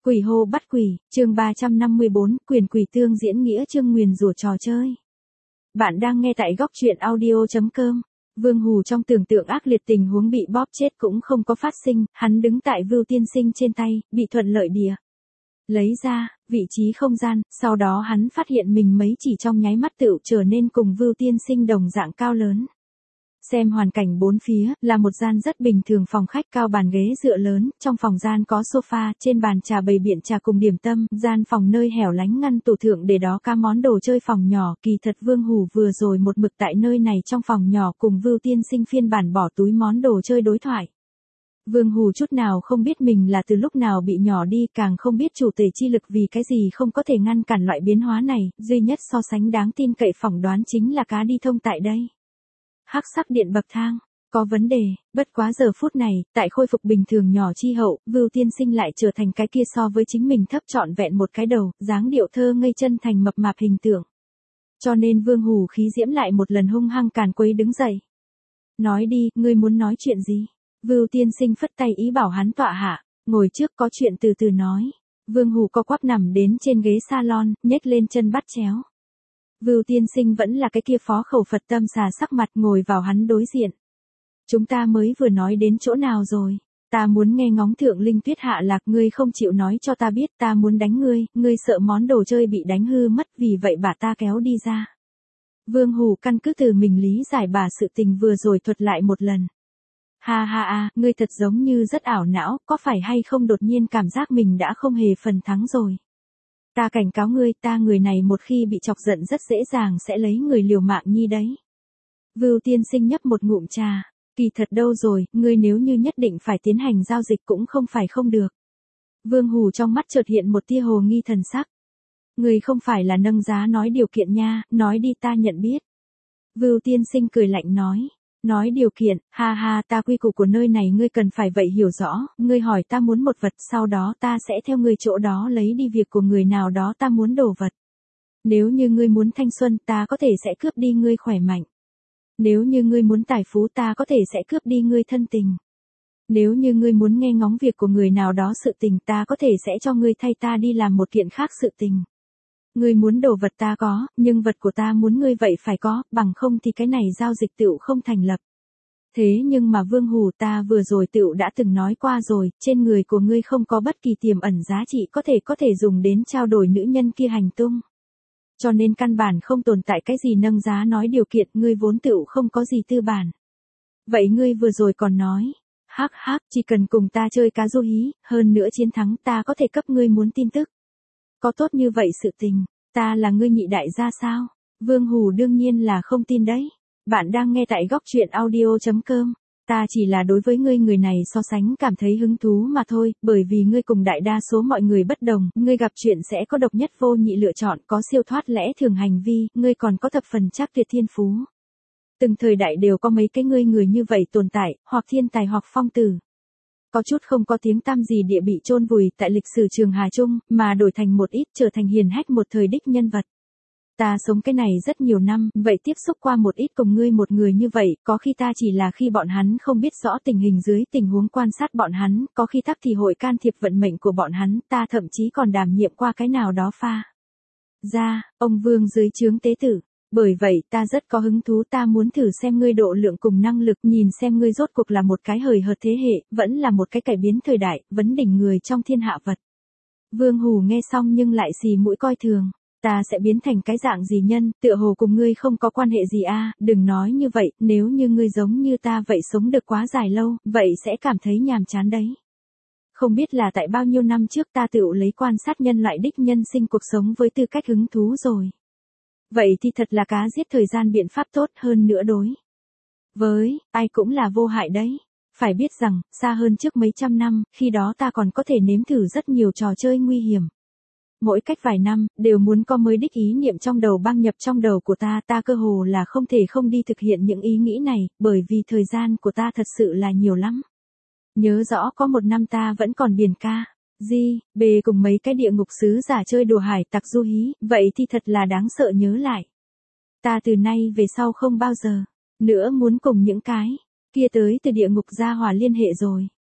Quỷ hô bắt quỷ, chương 354, quyền quỷ tương diễn nghĩa chương nguyền rủa trò chơi. Bạn đang nghe tại góc truyện audio.com. Vương Hù trong tưởng tượng ác liệt tình huống bị bóp chết cũng không có phát sinh, hắn đứng tại Vưu Tiên Sinh trên tay, bị thuận lợi địa lấy ra, vị trí không gian, sau đó hắn phát hiện mình mấy chỉ trong nháy mắt tựu trở nên cùng Vưu Tiên Sinh đồng dạng cao lớn. Xem hoàn cảnh bốn phía, là một gian rất bình thường phòng khách cao bàn ghế dựa lớn, trong phòng gian có sofa, trên bàn trà bày biện trà cùng điểm tâm, gian phòng nơi hẻo lánh ngăn tủ thượng để đó các món đồ chơi phòng nhỏ, kỳ thật Vương Hù vừa rồi một mực tại nơi này trong phòng nhỏ cùng Vưu Tiên Sinh phiên bản bỏ túi món đồ chơi đối thoại. Vương Hù chút nào không biết mình là từ lúc nào bị nhỏ đi, càng không biết chủ tể chi lực vì cái gì không có thể ngăn cản loại biến hóa này, duy nhất so sánh đáng tin cậy phỏng đoán chính là cá đi thông tại đây. Hắc sắc điện bậc thang, có vấn đề, bất quá giờ phút này, tại khôi phục bình thường nhỏ chi hậu, Vưu Tiên Sinh lại trở thành cái kia so với chính mình thấp trọn vẹn một cái đầu, dáng điệu thơ ngây chân thành mập mạp hình tượng. Cho nên Vương Hù khí diễm lại một lần hung hăng càn quấy đứng dậy. Nói đi, ngươi muốn nói chuyện gì? Vưu Tiên Sinh phất tay ý bảo hắn tọa hạ, ngồi trước có chuyện từ từ nói. Vương Hù co quắp nằm đến trên ghế salon, nhếch lên chân bắt chéo. Vưu Tiên Sinh vẫn là cái kia phó khẩu Phật tâm xà sắc mặt ngồi vào hắn đối diện. Chúng ta mới vừa nói đến chỗ nào rồi? Ta muốn nghe ngóng thượng linh tuyết hạ lạc, ngươi không chịu nói cho ta biết, ta muốn đánh ngươi, ngươi sợ món đồ chơi bị đánh hư mất, vì vậy bà ta kéo đi ra. Vương Hù căn cứ từ mình lý giải bà sự tình vừa rồi thuật lại một lần. Ha ha ha, ngươi thật giống như rất ảo não, có phải hay không đột nhiên cảm giác mình đã không hề phần thắng rồi. Ta cảnh cáo ngươi, ta người này một khi bị chọc giận rất dễ dàng sẽ lấy người liều mạng nhi đấy. Vưu Tiên Sinh nhấp một ngụm trà, kỳ thật đâu rồi, ngươi nếu như nhất định phải tiến hành giao dịch cũng không phải không được. Vương Hù trong mắt chợt hiện một tia hồ nghi thần sắc. Ngươi không phải là nâng giá nói điều kiện nha, nói đi ta nhận biết. Vưu Tiên Sinh cười lạnh nói. Nói điều kiện, ha ha, ta quy củ của nơi này ngươi cần phải vậy hiểu rõ, ngươi hỏi ta muốn một vật, sau đó ta sẽ theo ngươi chỗ đó lấy đi việc của người nào đó ta muốn đồ vật. Nếu như ngươi muốn thanh xuân, ta có thể sẽ cướp đi ngươi khỏe mạnh. Nếu như ngươi muốn tài phú, ta có thể sẽ cướp đi ngươi thân tình. Nếu như ngươi muốn nghe ngóng việc của người nào đó sự tình, ta có thể sẽ cho ngươi thay ta đi làm một kiện khác sự tình. Ngươi muốn đồ vật ta có, nhưng vật của ta muốn ngươi vậy phải có, bằng không thì cái này giao dịch tựu không thành lập. Thế nhưng mà Vương Hù, ta vừa rồi tựu đã từng nói qua rồi, trên người của ngươi không có bất kỳ tiềm ẩn giá trị có thể dùng đến trao đổi nữ nhân kia hành tung. Cho nên căn bản không tồn tại cái gì nâng giá nói điều kiện, ngươi vốn tựu không có gì tư bản. Vậy ngươi vừa rồi còn nói, hắc hắc, chỉ cần cùng ta chơi cá du hí, hơn nữa chiến thắng ta có thể cấp ngươi muốn tin tức. Có tốt như vậy sự tình, ta là ngươi nhị đại gia sao? Vương Hù đương nhiên là không tin đấy. Bạn đang nghe tại góc truyện audio.com. Ta chỉ là đối với ngươi người này so sánh cảm thấy hứng thú mà thôi, bởi vì ngươi cùng đại đa số mọi người bất đồng, ngươi gặp chuyện sẽ có độc nhất vô nhị lựa chọn, có siêu thoát lẽ thường hành vi, ngươi còn có thập phần chắc tuyệt thiên phú. Từng thời đại đều có mấy cái ngươi người như vậy tồn tại, hoặc thiên tài hoặc phong tử. Có chút không có tiếng tăm gì địa bị chôn vùi tại lịch sử trường Hà Trung, mà đổi thành một ít trở thành hiền hách một thời đích nhân vật. Ta sống cái này rất nhiều năm, vậy tiếp xúc qua một ít cùng ngươi một người như vậy, có khi ta chỉ là khi bọn hắn không biết rõ tình hình dưới tình huống quan sát bọn hắn, có khi tắc thì hội can thiệp vận mệnh của bọn hắn, ta thậm chí còn đảm nhiệm qua cái nào đó pha. Ra, ông Vương dưới trướng tế tử. Bởi vậy ta rất có hứng thú, ta muốn thử xem ngươi độ lượng cùng năng lực, nhìn xem ngươi rốt cuộc là một cái hời hợt thế hệ, vẫn là một cái cải biến thời đại, vấn đỉnh người trong thiên hạ vật. Vương Hù nghe xong nhưng lại xì mũi coi thường. Ta sẽ biến thành cái dạng gì nhân, tựa hồ cùng ngươi không có quan hệ gì a, đừng nói như vậy, nếu như ngươi giống như ta vậy sống được quá dài lâu, vậy sẽ cảm thấy nhàm chán đấy. Không biết là tại bao nhiêu năm trước ta tự lấy quan sát nhân loại đích nhân sinh cuộc sống với tư cách hứng thú rồi. Vậy thì thật là cá giết thời gian biện pháp tốt hơn nữa đối. Với, ai cũng là vô hại đấy. Phải biết rằng, xa hơn trước mấy trăm năm, khi đó ta còn có thể nếm thử rất nhiều trò chơi nguy hiểm. Mỗi cách vài năm, đều muốn có mới đích ý niệm trong đầu băng nhập trong đầu của ta cơ hồ là không thể không đi thực hiện những ý nghĩ này, bởi vì thời gian của ta thật sự là nhiều lắm. Nhớ rõ có một năm ta vẫn còn biển ca. Bề cùng mấy cái địa ngục sứ giả chơi đùa hải tặc du hí, vậy thì thật là đáng sợ nhớ lại. Ta từ nay về sau không bao giờ nữa muốn cùng những cái kia tới từ địa ngục gia hỏa liên hệ rồi.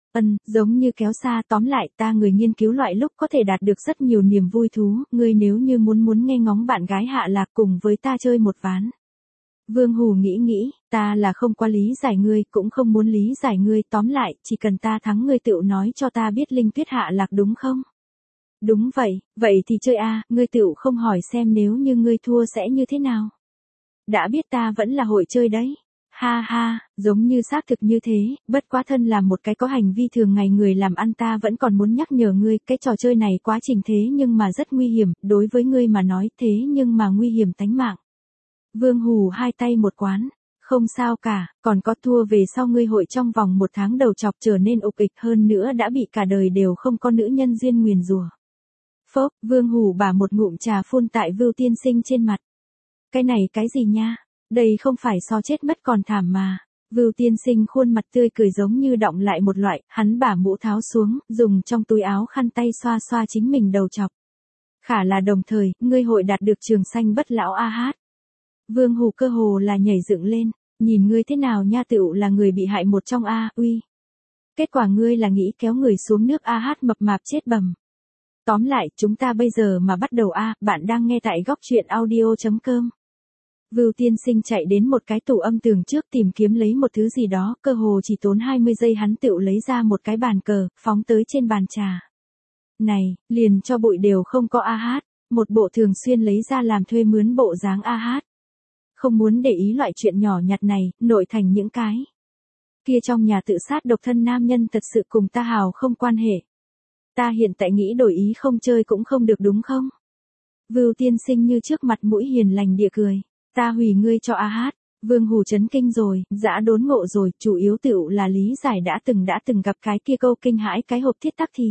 Giống như kéo xa, tóm lại ta người nghiên cứu loại lúc có thể đạt được rất nhiều niềm vui thú, ngươi nếu như muốn nghe ngóng bạn gái Hạ Lạc cùng với ta chơi một ván. Vương Hù nghĩ, ta là không quá lý giải ngươi, cũng không muốn lý giải ngươi, tóm lại, chỉ cần ta thắng ngươi tựu nói cho ta biết Linh Tuyết Hạ Lạc đúng không? Đúng vậy thì chơi a, ngươi tựu không hỏi xem nếu như ngươi thua sẽ như thế nào? Đã biết ta vẫn là hội chơi đấy. Ha ha, giống như xác thực như thế, bất quá thân là một cái có hành vi thường ngày người làm ăn ta vẫn còn muốn nhắc nhở ngươi, cái trò chơi này quá trình thế nhưng mà rất nguy hiểm, đối với ngươi mà nói thế nhưng mà nguy hiểm tánh mạng. Vương Hù hai tay một quán, không sao cả, còn có thua về sau ngươi hội trong vòng 1 tháng đầu chọc trở nên ục ịch hơn nữa đã bị cả đời đều không có nữ nhân duyên nguyền rủa. Phốc, Vương Hù bả một ngụm trà phun tại Vưu Tiên Sinh trên mặt. Cái này cái gì nha? Đây không phải so chết mất còn thảm mà. Vưu Tiên Sinh khuôn mặt tươi cười giống như động lại một loại, hắn bả mũ tháo xuống, dùng trong túi áo khăn tay xoa xoa chính mình đầu chọc. Khả là đồng thời, ngươi hội đạt được trường sanh bất lão a hát. Vương Hù cơ hồ là nhảy dựng lên, nhìn ngươi thế nào nha, tựu là người bị hại một trong a, uy. Kết quả ngươi là nghĩ kéo người xuống nước a hát mập mạp chết bầm. Tóm lại, chúng ta bây giờ mà bắt đầu a, bạn đang nghe tại góc truyện audio.com. Vưu Tiên Sinh chạy đến một cái tủ âm tường trước tìm kiếm lấy một thứ gì đó, cơ hồ chỉ tốn 20 giây hắn tựu lấy ra một cái bàn cờ, phóng tới trên bàn trà. Này, liền cho bụi đều không có a hát, một bộ thường xuyên lấy ra làm thuê mướn bộ dáng a hát. Không muốn để ý loại chuyện nhỏ nhặt này, nội thành những cái kia trong nhà tự sát độc thân nam nhân thật sự cùng ta hào không quan hệ. Ta hiện tại nghĩ đổi ý không chơi cũng không được đúng không? Vưu Tiên Sinh như trước mặt mũi hiền lành địa cười. Ta hủy ngươi cho a hát. Vương Hù chấn kinh rồi, dã đốn ngộ rồi, chủ yếu tựu là lý giải đã từng gặp cái kia câu kinh hãi cái hộp thiết tắc thì.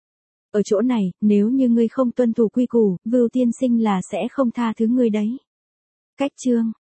Ở chỗ này, nếu như ngươi không tuân thủ quy củ, Vưu Tiên Sinh là sẽ không tha thứ ngươi đấy. Cách chương